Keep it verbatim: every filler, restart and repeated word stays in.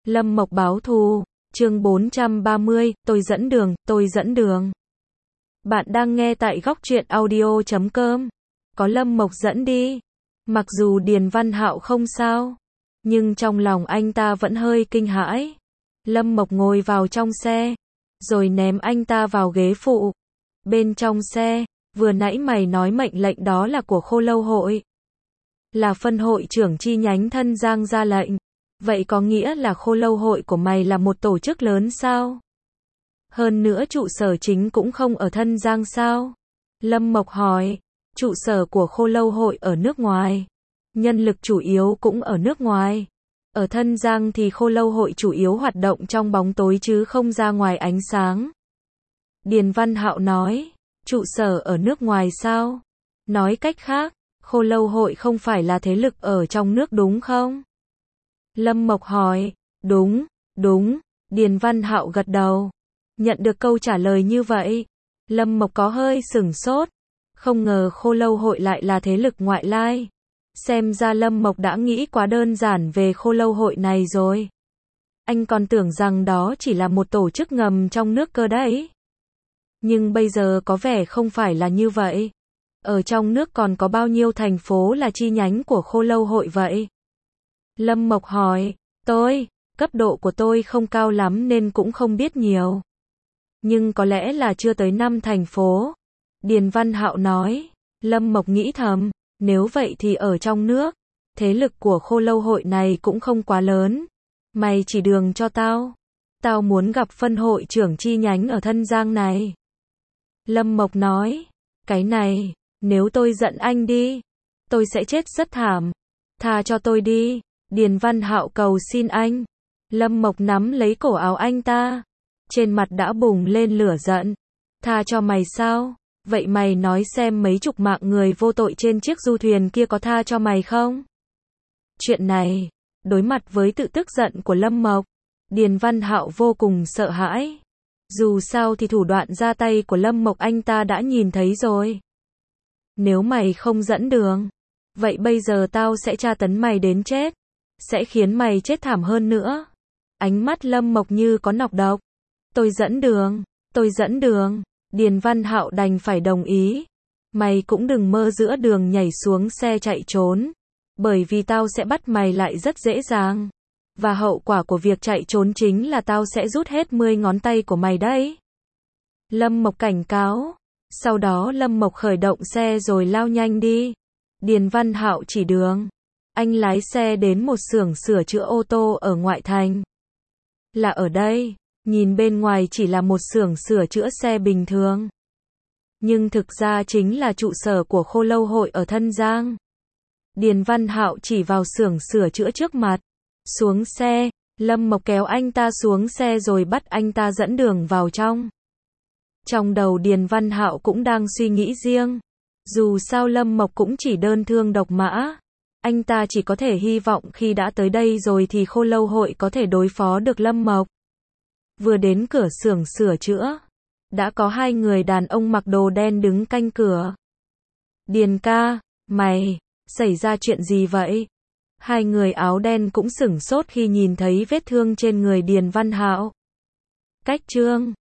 Lâm Mộc báo thù, chương bốn trăm ba mươi, tôi dẫn đường, tôi dẫn đường. Bạn đang nghe tại góc truyện audio chấm com. Có Lâm Mộc dẫn đi. Mặc dù Điền Văn Hạo không sao, nhưng trong lòng anh ta vẫn hơi kinh hãi. Lâm Mộc ngồi vào trong xe, rồi ném anh ta vào ghế phụ. Bên trong xe, vừa nãy mày nói mệnh lệnh đó là của Khô Lâu hội. Là phân hội trưởng chi nhánh Thân Giang ra lệnh. Vậy có nghĩa là Khô Lâu hội của mày là một tổ chức lớn sao? Hơn nữa trụ sở chính cũng không ở Thân Giang sao? Lâm Mộc hỏi, trụ sở của Khô Lâu hội ở nước ngoài. Nhân lực chủ yếu cũng ở nước ngoài. Ở Thân Giang thì Khô Lâu hội chủ yếu hoạt động trong bóng tối chứ không ra ngoài ánh sáng. Điền Văn Hạo nói, trụ sở ở nước ngoài sao? Nói cách khác, Khô Lâu hội không phải là thế lực ở trong nước đúng không? Lâm Mộc hỏi, đúng, đúng, Điền Văn Hạo gật đầu. Nhận được câu trả lời như vậy, Lâm Mộc có hơi sửng sốt, không ngờ Khô Lâu hội lại là thế lực ngoại lai. Xem ra Lâm Mộc đã nghĩ quá đơn giản về Khô Lâu hội này rồi. Anh còn tưởng rằng đó chỉ là một tổ chức ngầm trong nước cơ đấy. Nhưng bây giờ có vẻ không phải là như vậy. Ở trong nước còn có bao nhiêu thành phố là chi nhánh của Khô Lâu hội vậy? Lâm Mộc hỏi, tôi, cấp độ của tôi không cao lắm nên cũng không biết nhiều. Nhưng có lẽ là chưa tới năm thành phố. Điền Văn Hạo nói, Lâm Mộc nghĩ thầm, nếu vậy thì ở trong nước, thế lực của Khô Lâu hội này cũng không quá lớn. Mày chỉ đường cho tao. Tao muốn gặp phân hội trưởng chi nhánh ở Thân Giang này. Lâm Mộc nói, cái này, nếu tôi giận anh đi, tôi sẽ chết rất thảm. Tha cho tôi đi. Điền Văn Hạo cầu xin anh. Lâm Mộc nắm lấy cổ áo anh ta. Trên mặt đã bùng lên lửa giận. Tha cho mày sao? Vậy mày nói xem mấy chục mạng người vô tội trên chiếc du thuyền kia có tha cho mày không? Chuyện này, đối mặt với tự tức giận của Lâm Mộc, Điền Văn Hạo vô cùng sợ hãi. Dù sao thì thủ đoạn ra tay của Lâm Mộc anh ta đã nhìn thấy rồi. Nếu mày không dẫn đường, vậy bây giờ tao sẽ tra tấn mày đến chết. Sẽ khiến mày chết thảm hơn nữa. Ánh mắt Lâm Mộc như có nọc độc. Tôi dẫn đường, tôi dẫn đường. Điền Văn Hạo đành phải đồng ý. Mày cũng đừng mơ giữa đường nhảy xuống xe chạy trốn. Bởi vì tao sẽ bắt mày lại rất dễ dàng. Và hậu quả của việc chạy trốn chính là tao sẽ rút hết mười ngón tay của mày đấy. Lâm Mộc cảnh cáo. Sau đó Lâm Mộc khởi động xe rồi lao nhanh đi. Điền Văn Hạo chỉ đường. Anh lái xe đến một xưởng sửa chữa ô tô ở ngoại thành. Là ở đây, nhìn bên ngoài chỉ là một xưởng sửa chữa xe bình thường. Nhưng thực ra chính là trụ sở của Khô Lâu hội ở Thân Giang. Điền Văn Hạo chỉ vào xưởng sửa chữa trước mặt. Xuống xe, Lâm Mộc kéo anh ta xuống xe rồi bắt anh ta dẫn đường vào trong. Trong đầu Điền Văn Hạo cũng đang suy nghĩ riêng. Dù sao Lâm Mộc cũng chỉ đơn thương độc mã. Anh ta chỉ có thể hy vọng khi đã tới đây rồi thì Khô Lâu hội có thể đối phó được Lâm Mộc. Vừa đến cửa xưởng sửa chữa, đã có hai người đàn ông mặc đồ đen đứng canh cửa. Điền ca, mày, xảy ra chuyện gì vậy? Hai người áo đen cũng sửng sốt khi nhìn thấy vết thương trên người Điền Văn Hạo. Cách chương